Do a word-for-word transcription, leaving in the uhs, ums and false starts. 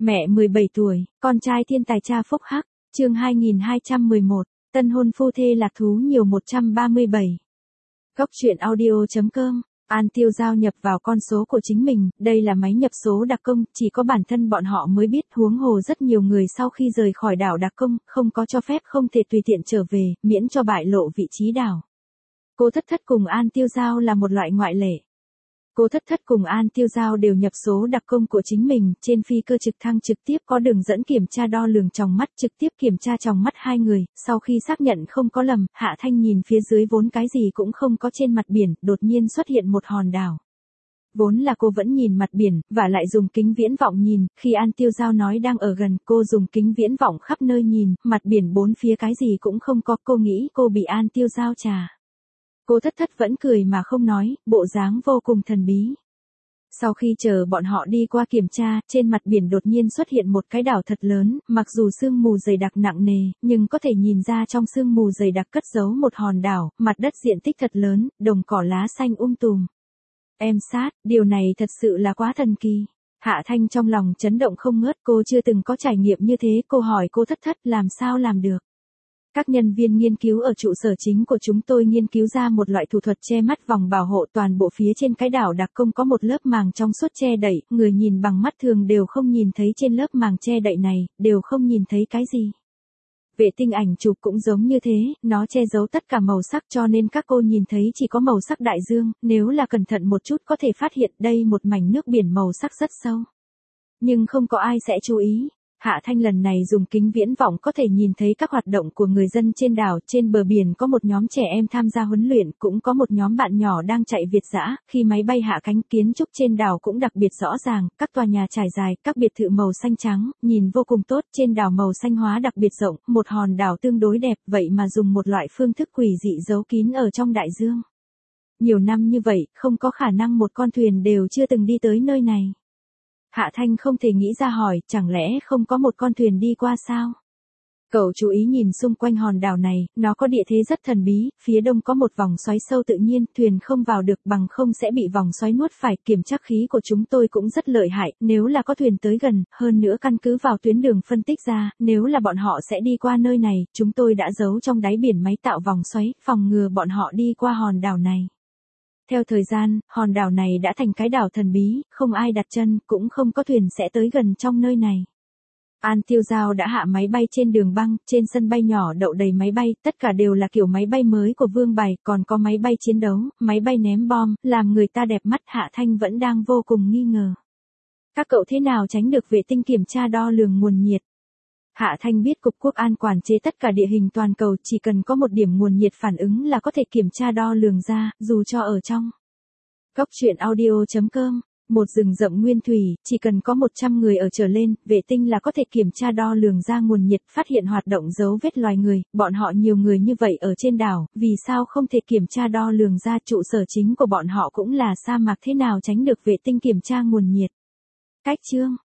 Mẹ mười bảy tuổi, con trai thiên tài cha phúc hắc, chương hai nghìn hai trăm mười một, tân hôn phu thê lạc thú nhiều một trăm ba mươi bảy. Góc truyện audio chấm com. An Tiêu Giao nhập vào con số của chính mình, đây là máy nhập số đặc công, chỉ có bản thân bọn họ mới biết, huống hồ rất nhiều người sau khi rời khỏi đảo đặc công, không có cho phép không thể tùy tiện trở về, miễn cho bại lộ vị trí đảo. Cô Thất Thất cùng An Tiêu Giao là một loại ngoại lệ. Cô Thất Thất cùng An Tiêu Giao đều nhập số đặc công của chính mình, trên phi cơ trực thăng trực tiếp có đường dẫn kiểm tra đo lường tròng mắt, trực tiếp kiểm tra tròng mắt hai người, sau khi xác nhận không có lầm, Hạ Thanh nhìn phía dưới vốn cái gì cũng không có trên mặt biển, đột nhiên xuất hiện một hòn đảo. Vốn là cô vẫn nhìn mặt biển, và lại dùng kính viễn vọng nhìn, khi An Tiêu Giao nói đang ở gần, cô dùng kính viễn vọng khắp nơi nhìn, mặt biển bốn phía cái gì cũng không có, cô nghĩ cô bị An Tiêu Giao trà. Cô Thất Thất vẫn cười mà không nói, bộ dáng vô cùng thần bí. Sau khi chờ bọn họ đi qua kiểm tra, trên mặt biển đột nhiên xuất hiện một cái đảo thật lớn, mặc dù sương mù dày đặc nặng nề, nhưng có thể nhìn ra trong sương mù dày đặc cất giấu một hòn đảo, mặt đất diện tích thật lớn, đồng cỏ lá xanh um tùm. Em sát, điều này thật sự là quá thần kỳ. Hạ Thanh trong lòng chấn động không ngớt, cô chưa từng có trải nghiệm như thế, cô hỏi cô Thất Thất làm sao làm được. Các nhân viên nghiên cứu ở trụ sở chính của chúng tôi nghiên cứu ra một loại thủ thuật che mắt vòng bảo hộ, toàn bộ phía trên cái đảo đặc công có một lớp màng trong suốt che đậy, người nhìn bằng mắt thường đều không nhìn thấy trên lớp màng che đậy này, đều không nhìn thấy cái gì. Vệ tinh ảnh chụp cũng giống như thế, nó che giấu tất cả màu sắc cho nên các cô nhìn thấy chỉ có màu sắc đại dương, nếu là cẩn thận một chút có thể phát hiện đây một mảnh nước biển màu sắc rất sâu. Nhưng không có ai sẽ chú ý. Hạ Thanh lần này dùng kính viễn vọng có thể nhìn thấy các hoạt động của người dân trên đảo, trên bờ biển có một nhóm trẻ em tham gia huấn luyện, cũng có một nhóm bạn nhỏ đang chạy việt dã, khi máy bay hạ cánh kiến trúc trên đảo cũng đặc biệt rõ ràng, các tòa nhà trải dài, các biệt thự màu xanh trắng, nhìn vô cùng tốt, trên đảo màu xanh hóa đặc biệt rộng, một hòn đảo tương đối đẹp, vậy mà dùng một loại phương thức quỷ dị giấu kín ở trong đại dương. Nhiều năm như vậy, không có khả năng một con thuyền đều chưa từng đi tới nơi này. Hạ Thanh không thể nghĩ ra hỏi, chẳng lẽ không có một con thuyền đi qua sao? Cậu chú ý nhìn xung quanh hòn đảo này, nó có địa thế rất thần bí, phía đông có một vòng xoáy sâu tự nhiên, thuyền không vào được bằng không sẽ bị vòng xoáy nuốt phải, kiểm tra khí của chúng tôi cũng rất lợi hại, nếu là có thuyền tới gần, hơn nữa căn cứ vào tuyến đường phân tích ra, nếu là bọn họ sẽ đi qua nơi này, chúng tôi đã giấu trong đáy biển máy tạo vòng xoáy, phòng ngừa bọn họ đi qua hòn đảo này. Theo thời gian, hòn đảo này đã thành cái đảo thần bí, không ai đặt chân, cũng không có thuyền sẽ tới gần trong nơi này. An Tiêu Giao đã hạ máy bay trên đường băng, trên sân bay nhỏ đậu đầy máy bay, tất cả đều là kiểu máy bay mới của Vương Bài, còn có máy bay chiến đấu, máy bay ném bom, làm người ta đẹp mắt. Hạ Thanh vẫn đang vô cùng nghi ngờ. Các cậu thế nào tránh được vệ tinh kiểm tra đo lường nguồn nhiệt? Hạ Thanh biết Cục Quốc an quản chế tất cả địa hình toàn cầu, chỉ cần có một điểm nguồn nhiệt phản ứng là có thể kiểm tra đo lường ra, dù cho ở trong. Góc truyện audio chấm com. Một rừng rậm nguyên thủy, chỉ cần có một trăm người ở trở lên, vệ tinh là có thể kiểm tra đo lường ra nguồn nhiệt, phát hiện hoạt động dấu vết loài người, bọn họ nhiều người như vậy ở trên đảo, vì sao không thể kiểm tra đo lường ra, trụ sở chính của bọn họ cũng là sa mạc, thế nào tránh được vệ tinh kiểm tra nguồn nhiệt. Cách chương